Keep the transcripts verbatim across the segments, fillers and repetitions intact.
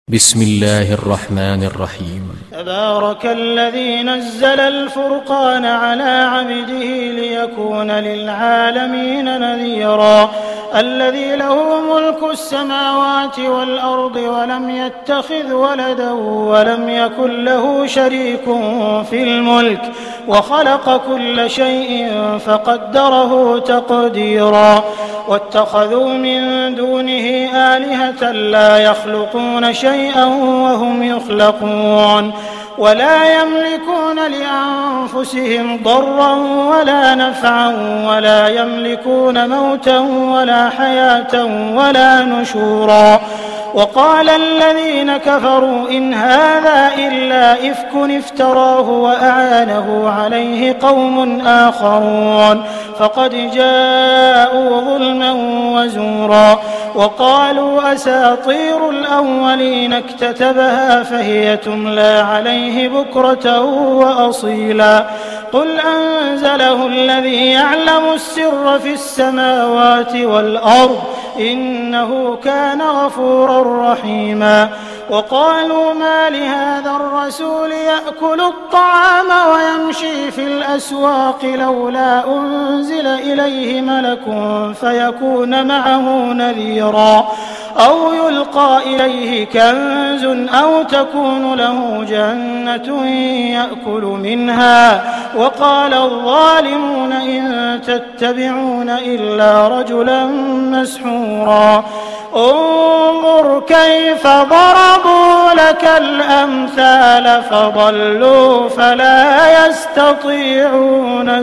بسم الله الرحمن الرحيم. تبارك الذي نزل الفرقان على عبده ليكون للعالمين نذيرا الذي له ملك السماوات والأرض ولم يتخذ ولدا ولم يكن له شريك في الملك وخلق كل شيء فقدره تقديرا واتخذوا من دونه آلهة لا يخلقون شيئا وهم يخلقون ولا يملكون لأنفسهم ضرا ولا نفعا ولا يملكون موتا ولا حياة ولا نشورا وقال الذين كفروا إن هذا إلا إفك افتراه وأعانه عليه قوم آخرون فقد جاءوا ظلما وزورا وقالوا أساطير الأولين اكتتبها فهي تملى عليه بكرة وأصيلا قل أنزله الذي يعلم السر في السماوات والأرض إنه كان غفورا رحيما وقالوا ما لهذا الرسول يأكل الطعام ويمشي في الأسواق لولا أنزل إليه ملك فيكون معه نذيرا أو يلقى إليه كنز أو تكون له جنة يأكل منها وقال الظالمون إن تتبعون إلا رجلا مسحورا انظر كيف ضربوا لك الأمثال فضلوا فلا يستطيعون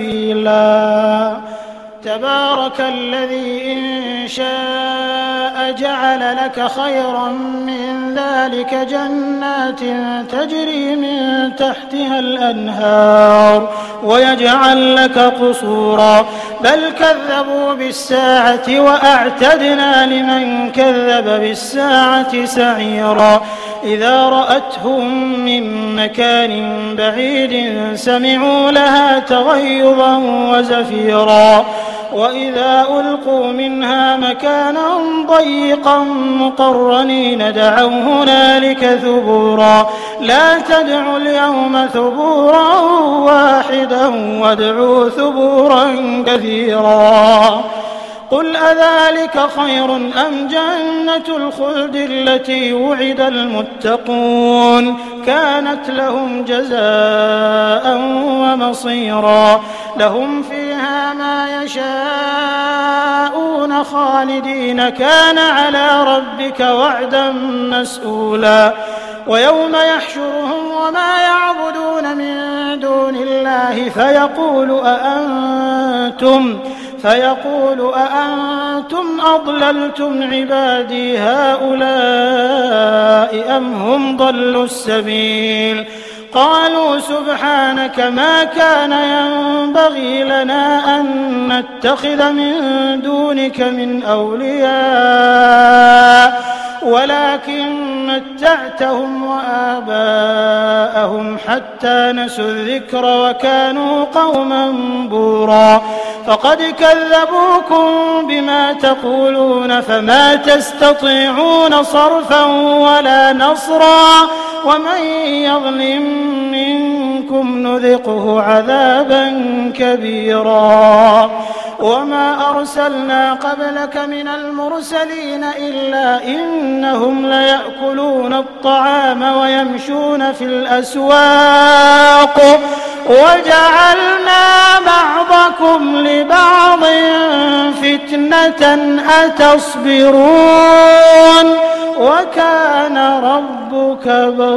سبيلا تبارك الذي إن شاء جعل لك خيرا من ذلك جنات تجري من تحتها الأنهار ويجعل لك قصورا بل كذبوا بالساعة وأعتدنا لمن كذب بالساعة سعيرا إذا رأتهم من مكان بعيد سمعوا لها تغيظا وزفيرا وإذا ألقوا منها مكانا ضيقا مقرنين دعوا هنالك ثبورا لا تدعوا اليوم ثبورا واحدا وادعوا ثبورا كثيرا قل أذلك خير أم جنة الخلد التي وعد المتقون كانت لهم جزاء ومصيرا لهم فيها ما يشاءون خالدين كان على ربك وعدا مسئولا ويوم يحشرهم وما يعبدون من دون الله فيقول أأنتم فيقول أأنتم أضللتم عبادي هؤلاء أم هم ضلوا السبيل قالوا سبحانك ما كان ينبغي لنا أن نتخذ من دونك من أولياء ولكن متعتهم وآباءهم حتى نسوا الذكر وكانوا قوما بورا فقد كذبوكم بما تقولون فما تستطيعون صرفا ولا نصرا ومن يظلم منكم نذقه عذابا كبيرا وما أرسلنا قبلك من المرسلين إلا إنهم ليأكلون الطعام ويمشون في الأسواق وجعلنا بعضكم لبعض فتنة أتصبرون وكان ربك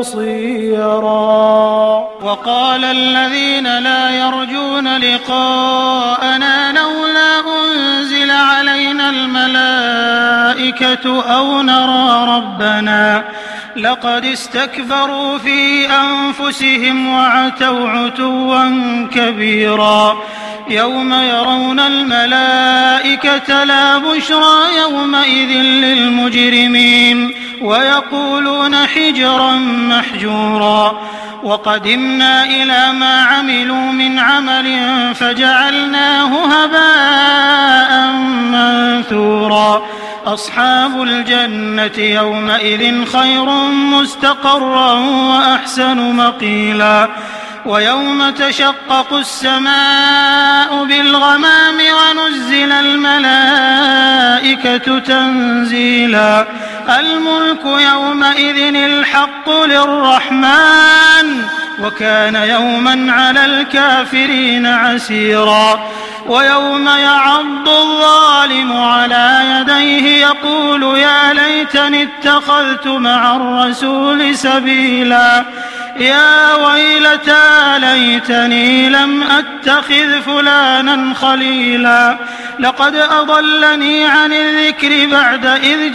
بصيرا وقال الذين لا يرجون لقاءنا لولا أنزل علينا الملائكة أو نرى ربنا لقد استكبروا في أنفسهم وعتوا عتوا كبيرا يوم يرون الملائكة لا بشرى يومئذ للمجرمين ويقولون حجرا محجورا وقدمنا إلى ما عملوا من عمل فجعلناه هباء منثورا أصحاب الجنة يومئذ خير مستقرا وأحسن مقيلا ويوم تشقق السماء بالغمام ونزل الملائكة تنزيلا الملك يومئذ الحق للرحمن وكان يوما على الكافرين عسيرا ويوم يعض الظالم على يديه يقول يا ليتني اتخذت مع الرسول سبيلا يا ويلتى ليتني لم أتخذ فلانا خليلا لقد أضلني عن الذكر بعد إذ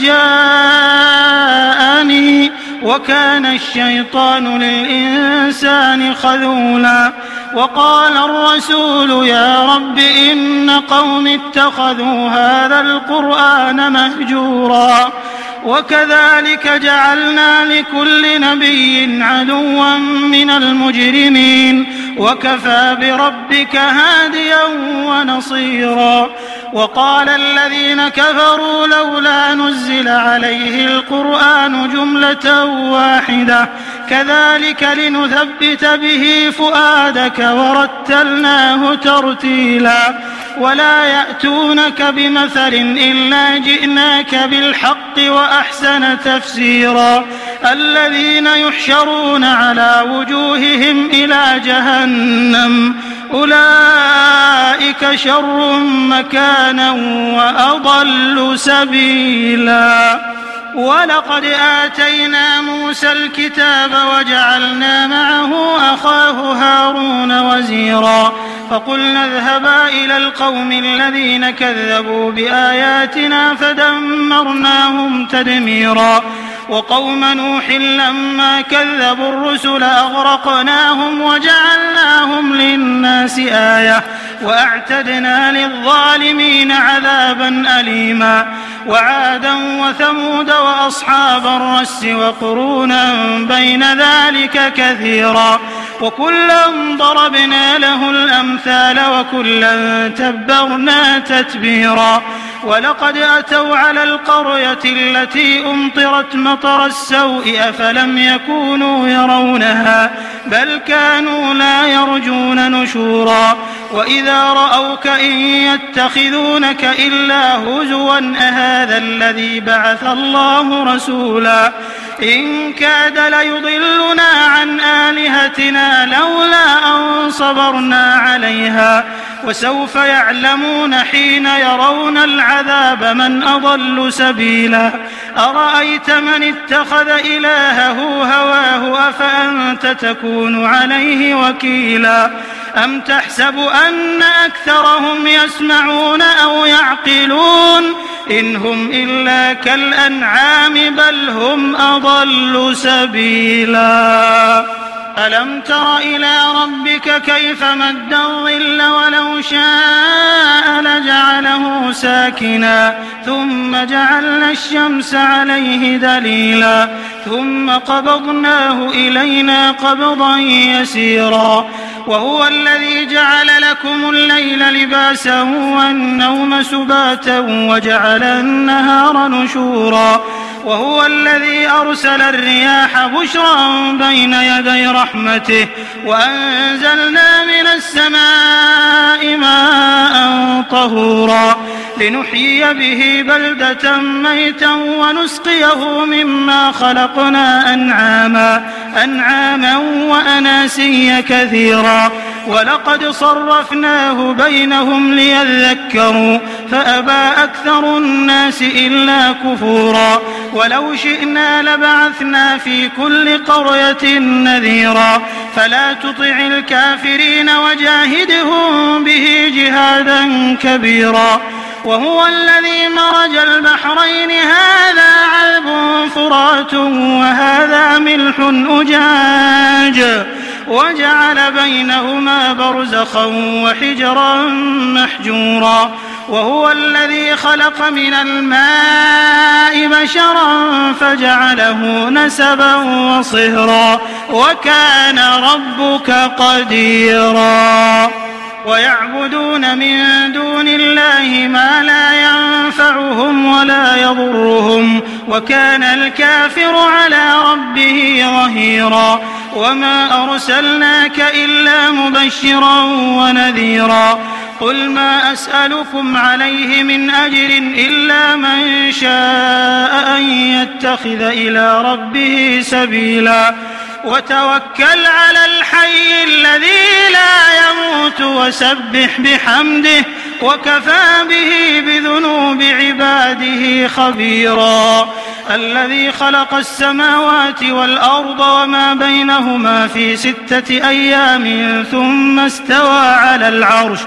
جاءني وكان الشيطان للإنسان خذولا وقال الرسول يا رب إن قوم اتخذوا هذا القرآن مهجورا وكذلك جعلنا لكل نبي عدوا من المجرمين وكفى بربك هاديا ونصيرا وقال الذين كفروا لولا نزل عليه القرآن جملة واحدة كذلك لنثبت به فؤادك ورتلناه ترتيلا ولا يأتونك بمثل إلا جئناك بالحق وأحسن تفسيرا الذين يحشرون على وجوههم إلى جهنم أولئك شر مكانا وأضل سبيلا ولقد آتينا موسى الكتاب وجعلنا معه أخاه هارون وزيرا فقلنا اذهبا إلى القوم الذين كذبوا بآياتنا فدمرناهم تدميرا وقوم نوح لما كذبوا الرسل أغرقناهم وجعلناهم للناس آية وأعتدنا للظالمين عذابا أليما وعادا وثمود وأصحاب الرس وقرونا بين ذلك كثيرا وكلا ضربنا له الأمثال وكلا تبرنا تتبيرا ولقد أتوا على القرية التي أمطرت مطر السوء أفلم يكونوا يرونها بل كانوا لا يرجون نشورا وإذا رأوك إن يتخذونك إلا هزوا أهذا الذي بعث الله رسولا إن كاد ليضلنا عن آلهتنا لولا أن صبرنا عليها وسوف يعلمون حين يرون العذاب من أضل سبيلا أرأيت من اتخذ إلهه هواه أفأنت تكون عليه وكيلا أم تحسب أن أكثرهم يسمعون أو يعقلون إن هم إلا كالأنعام بل هم أضل سبيلا ألم تر إلى ربك كيف مد الظل ولو شاء لجعله ساكنا ثم جعلنا الشمس عليه دليلا ثم قبضناه إلينا قبضا يسيرا وهو الذي جعل لكم الليل لباسا والنوم سباتا وجعل النهار نشورا وهو الذي أرسل الرياح بشرا بين يدي رحمته وأنزلنا من السماء ماء طهورا لنحيي به بلدة ميتا ونسقيه مما خلقنا أنعاما أنعاما وأناسيا كثيرا ولقد صرفناه بينهم ليذكروا فأبى أكثر الناس إلا كفورا ولو شئنا لبعثنا في كل قرية نذيرا فلا تطع الكافرين وجاهدهم به جهادا كبيرا وهو الذي مرج البحرين هذا عذب فرات وهذا ملح أجاج وجعل بينهما برزخا وحجرا محجورا وهو الذي خلق من الماء بشرا فجعله نسبا وصهرا وكان ربك قديرا ويعبدون من دون الله ما لا ينفعهم ولا يضرهم وكان الكافر على ربه ظهيرا وما أرسلناك إلا مبشرا ونذيرا قل ما أسألكم عليه من أجر إلا من شاء أن يتخذ إلى ربه سبيلا وتوكل على الحي الذي لا يموت وسبح بحمده وكفى به بذنوب عباده خبيرا الذي خلق السماوات والأرض وما بينهما في ستة أيام ثم استوى على العرش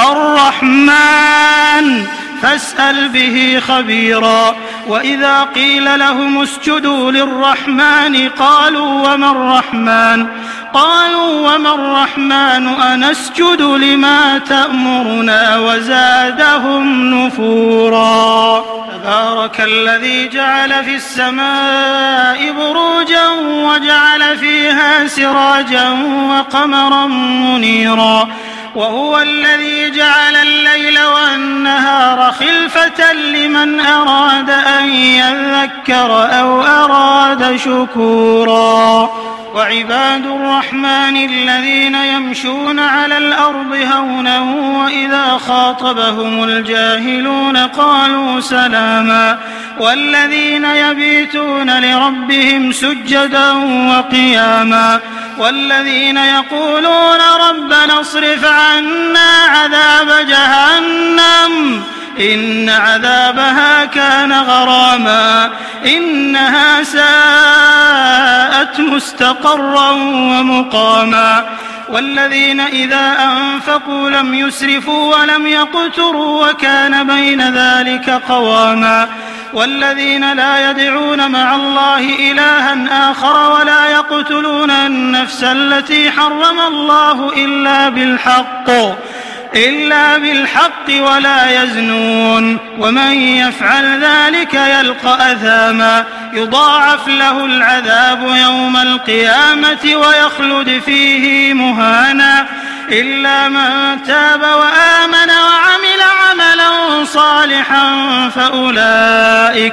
الرحمن فاسأل به خبيرا وإذا قيل لهم اسجدوا للرحمن قالوا وما الرحمن قالوا وما الرحمن أنسجد لما تأمرنا وزادهم نفورا تبارك الذي جعل في السماء بروجا وجعل فيها سراجا وقمرا منيرا وهو الذي جعل الليل والنهار خلفة لمن أراد أن يذكر أو أراد شكورا وعباد الرحمن الذين يمشون على الأرض هونا وإذا خاطبهم الجاهلون قالوا سلاما والذين يبيتون لربهم سجدا وقياما والذين يقولون ربنا اصرف عنا عذاب جهنم إن عذابها كان غراما إنها ساءت مستقرا ومقاما والذين إذا أنفقوا لم يسرفوا ولم يقتروا وكان بين ذلك قواما والذين لا يدعون مع الله إلها آخر ولا يقتلون النفس التي حرم الله إلا بالحق إلا بالحق ولا يزنون ومن يفعل ذلك يلقى أثاما يضاعف له العذاب يوم القيامة ويخلد فيه مهانا إلا من تاب وآمن وعمل عملا صالحا فأولئك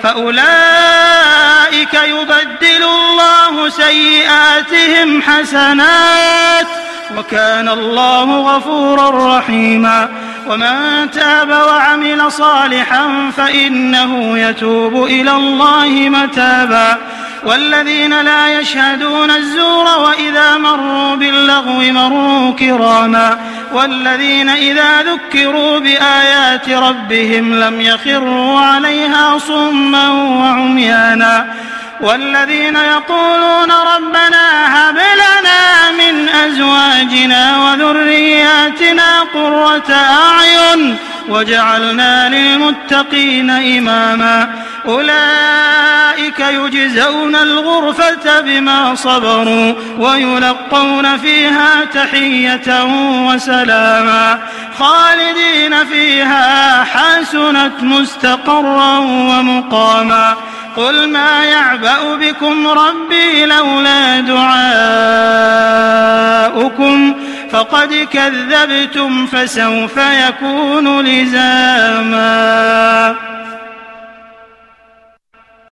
فأولئك يبدل الله سيئاتهم حسنات وكان الله غفورا رحيما ومن تاب وعمل صالحا فإنه يتوب إلى الله متابا والذين لا يشهدون الزور وإذا مروا باللغو مروا كراما والذين إذا ذكروا بآيات ربهم لم يخروا عليها صما وعميانا والذين يقولون ربنا هب لنا من أزواجنا وذرياتنا قرة أعين وجعلنا للمتقين إماما أولئك يجزون الغرفة بما صبروا ويلقون فيها تحية وسلاما خالدين فيها حسنت مستقرا ومقاما قل ما يعبأ بكم ربي لولا دعاؤكم فقد كذبتم فسوف يكون لزاما.